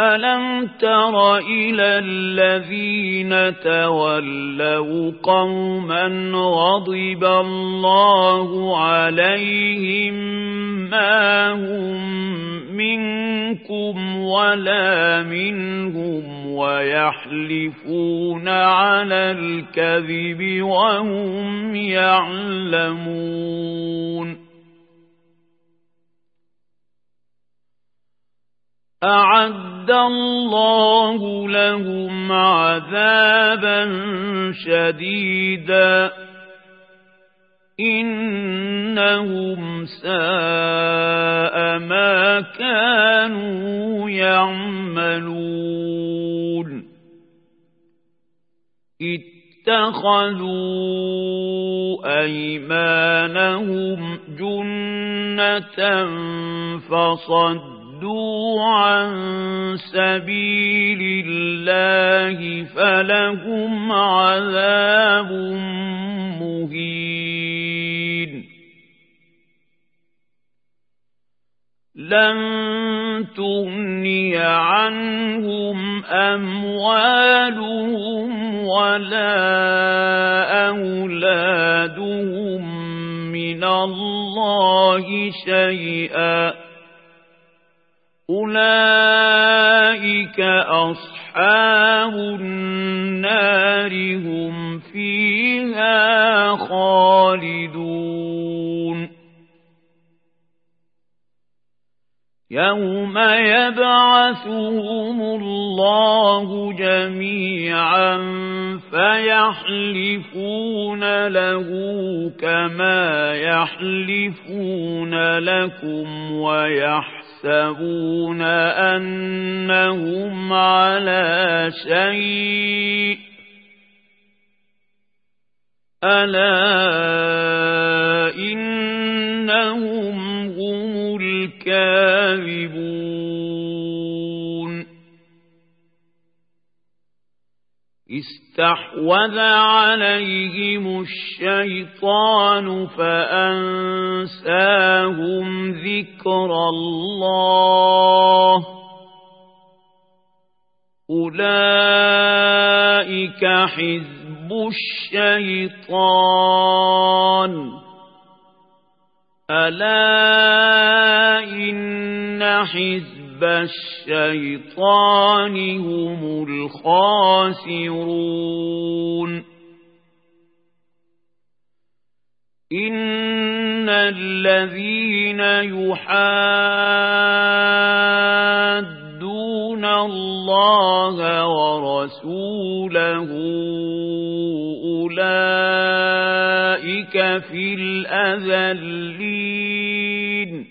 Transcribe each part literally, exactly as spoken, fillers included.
ألم تر إلى الذين تولوا قوما غضب الله عليهم ما هم منكم ولا منهم ويحلفون على الكذب وهم يعلمون أعد الله لهم عذابا شديدا إنهم ساء ما كانوا يعملون اتخذوا أيمانهم جنة فصدوا عن سبيل الله فلهم عذاب مهين لن تغني عنهم أموالهم ولا أولادهم من الله شيئا أولئك أصحاب النار هم فيها خالدون يوم يبعثهم الله جميعا فيحلفون له كما يحلفون لكم ويحلفون يحسبون أنهم على شيء ألا إنهم هم الكاذبون استحوذ عليهم الشيطان فأنساهم ذكر الله أولئك حزب الشيطان ألا إن حزب الشيطان هم الخاسرون إن الذين يحادون الله ورسوله أولئك في الأذلين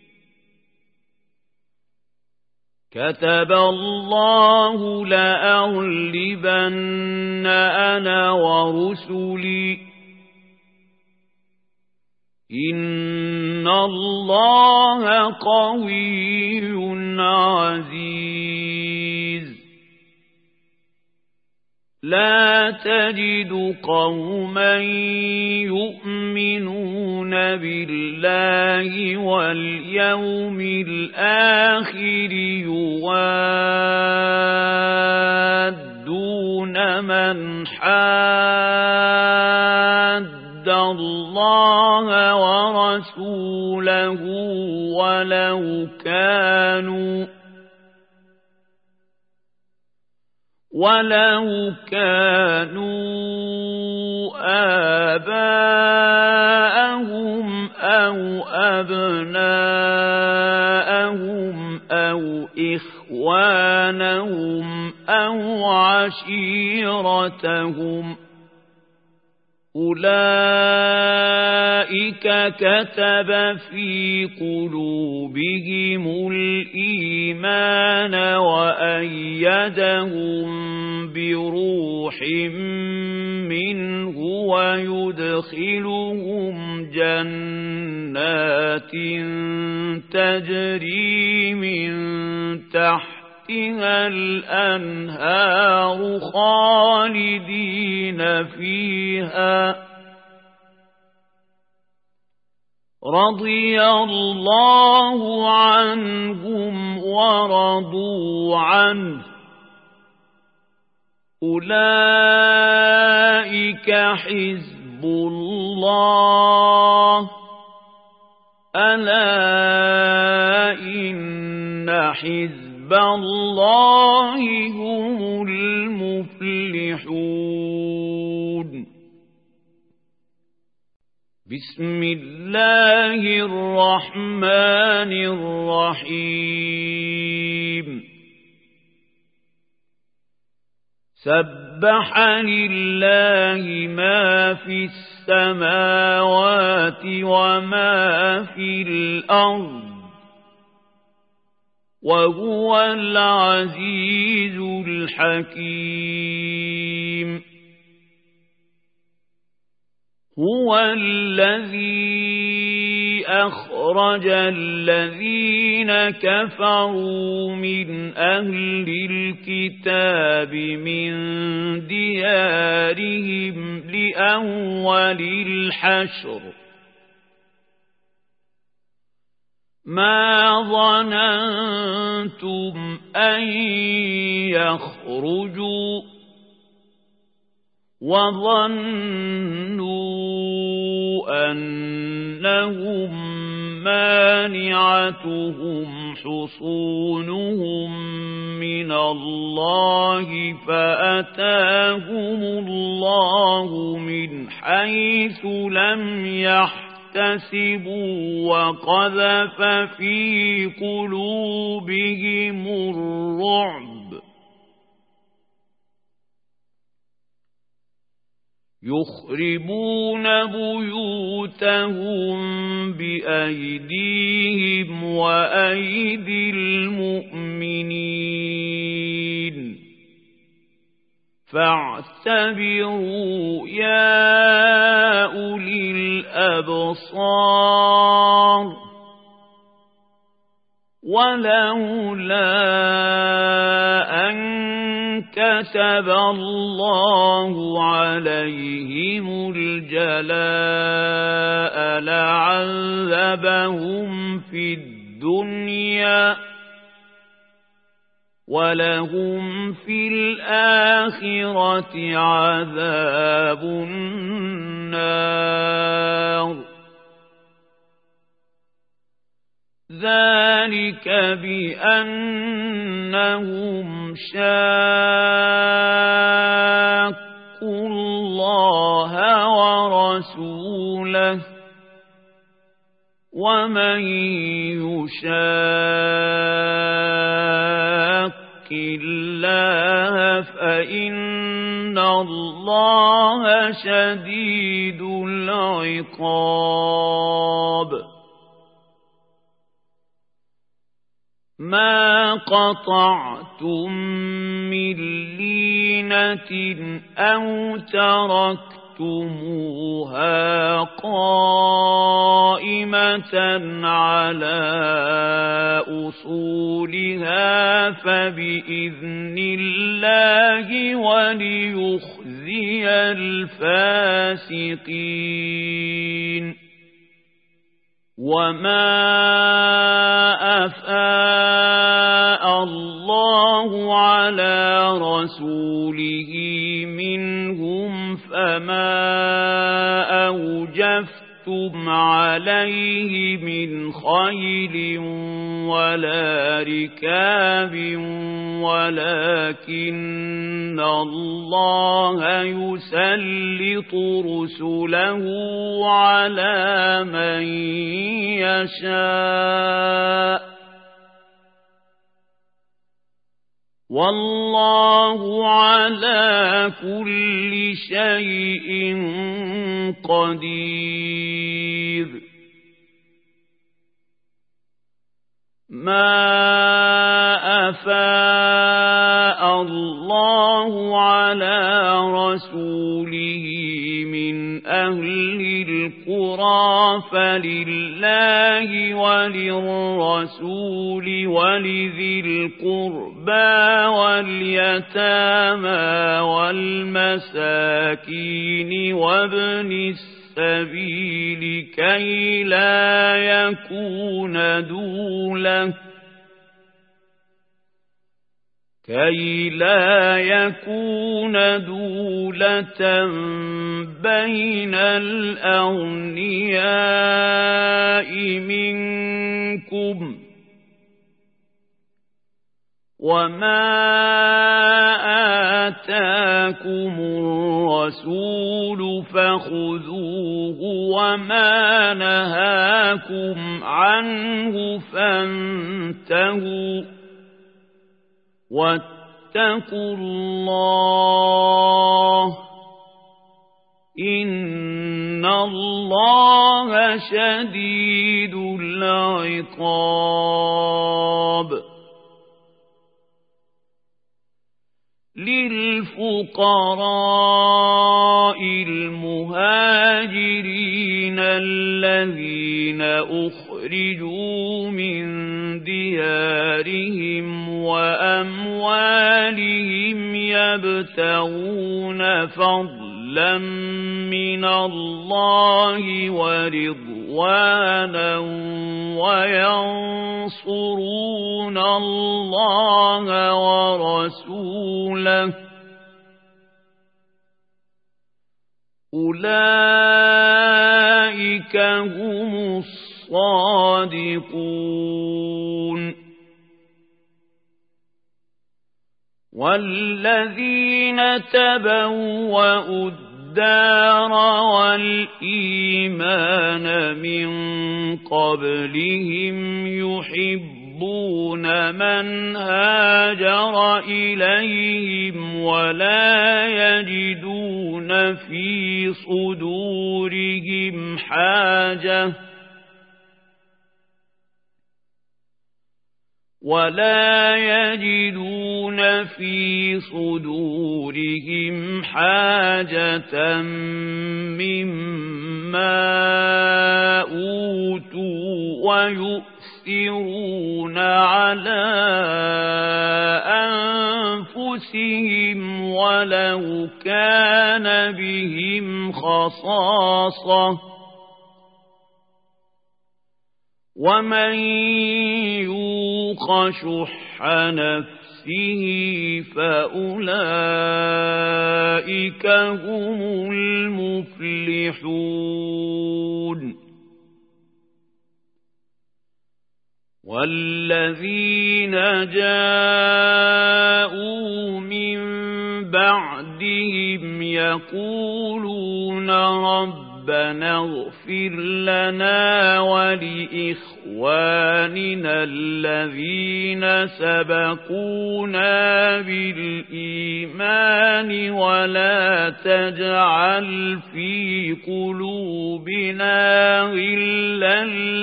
كتب الله لأغلبن أنا ورسلي إن الله قوي عزيز لا تجد قوما يؤمنون بالله واليوم الآخر يوادون من حاد الله ورسوله ولو كانوا ولو كانوا آباءهم أو أبناءهم أو إخوانهم أو عشيرتهم أولئك كتب في قلوبهم الإيمان وأيدهم بروح منه ويدخلهم جنات تجري من تحتها الأنهار خالدين فيها رضي الله عنهم ورضوا عنه أولئك حزب الله ألا إن حزب الله هم المفلحون بسم الله الرحمن الرحيم سبح لله ما في السماوات وما في الأرض وهو العزيز الحكيم هو الذي أخرج الذين كفروا من أهل الكتاب من ديارهم لأول الحشر ما ظننتم أن يخرجوا وظنوا أنهم مانعتهم حصونهم من الله فأتاهم الله من حيث لم يحتسبوا وقذف في قلوبهم الرعب يخربون بيوتهم بأيديهم وأيدي المؤمنين فاعتبروا يا أولي الأبصار ولولا أن كتب الله عليهم الجلاء لعذبهم في الدنيا ولهم في الآخرة عذاب النار ذلك بأنهم شاقوا الله ورسوله ومن يشاق الله فإن الله شديد العقاب ما قطعتم من لينة أو تركتموها قائمة على أصولها فبإذن الله وليخزي الفاسقين وما أفاء الله على رسوله منهم فما أوجفتم عليه من خيل ولا ركاب ولكن الله يسلط رسله على من يشاء والله على كل شيء قدير ما أفاء الله على رسوله من أهل القرى فلله وللرسول ولذي القربى واليتامى والمساكين وابن السبيل السبيل كي لا يكون دولة كي لا يكون دولة بين الأغنياء منكم وما آتاكم الرسول فخذوه وما نهاكم عنه فانتهوا واتقوا الله إن الله شديد العقاب للفقراء المهاجرين الذين أخرجوا من ديارهم وأموالهم يبتغون فضلا من الله ورضوانا وينصرون الله ورسوله أولئك هم الصادقون والذين تبوأوا الدار والإيمان من قبلهم يحبون من هاجر إليهم ولا يجدون في صدورهم حاجة ولا يجدون في صدورهم حاجة مما أوتوا ويؤثرون على أنفسهم ولو كان بهم خصاصة ومن يوق شح نفسه فأولئك هم المفلحون والذين جاءوا من بعدهم يقولون رب ربنا اغفر لنا ولإخواننا الذين سبقونا بالإيمان ولا تجعل في قلوبنا غلا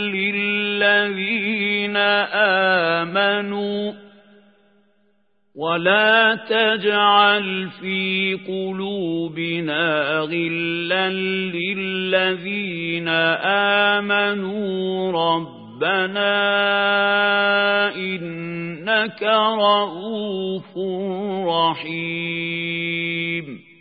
للذين آمنوا ولا تجعل في قلوبنا غلا للذين آمنوا ربنا إنك رؤوف رحيم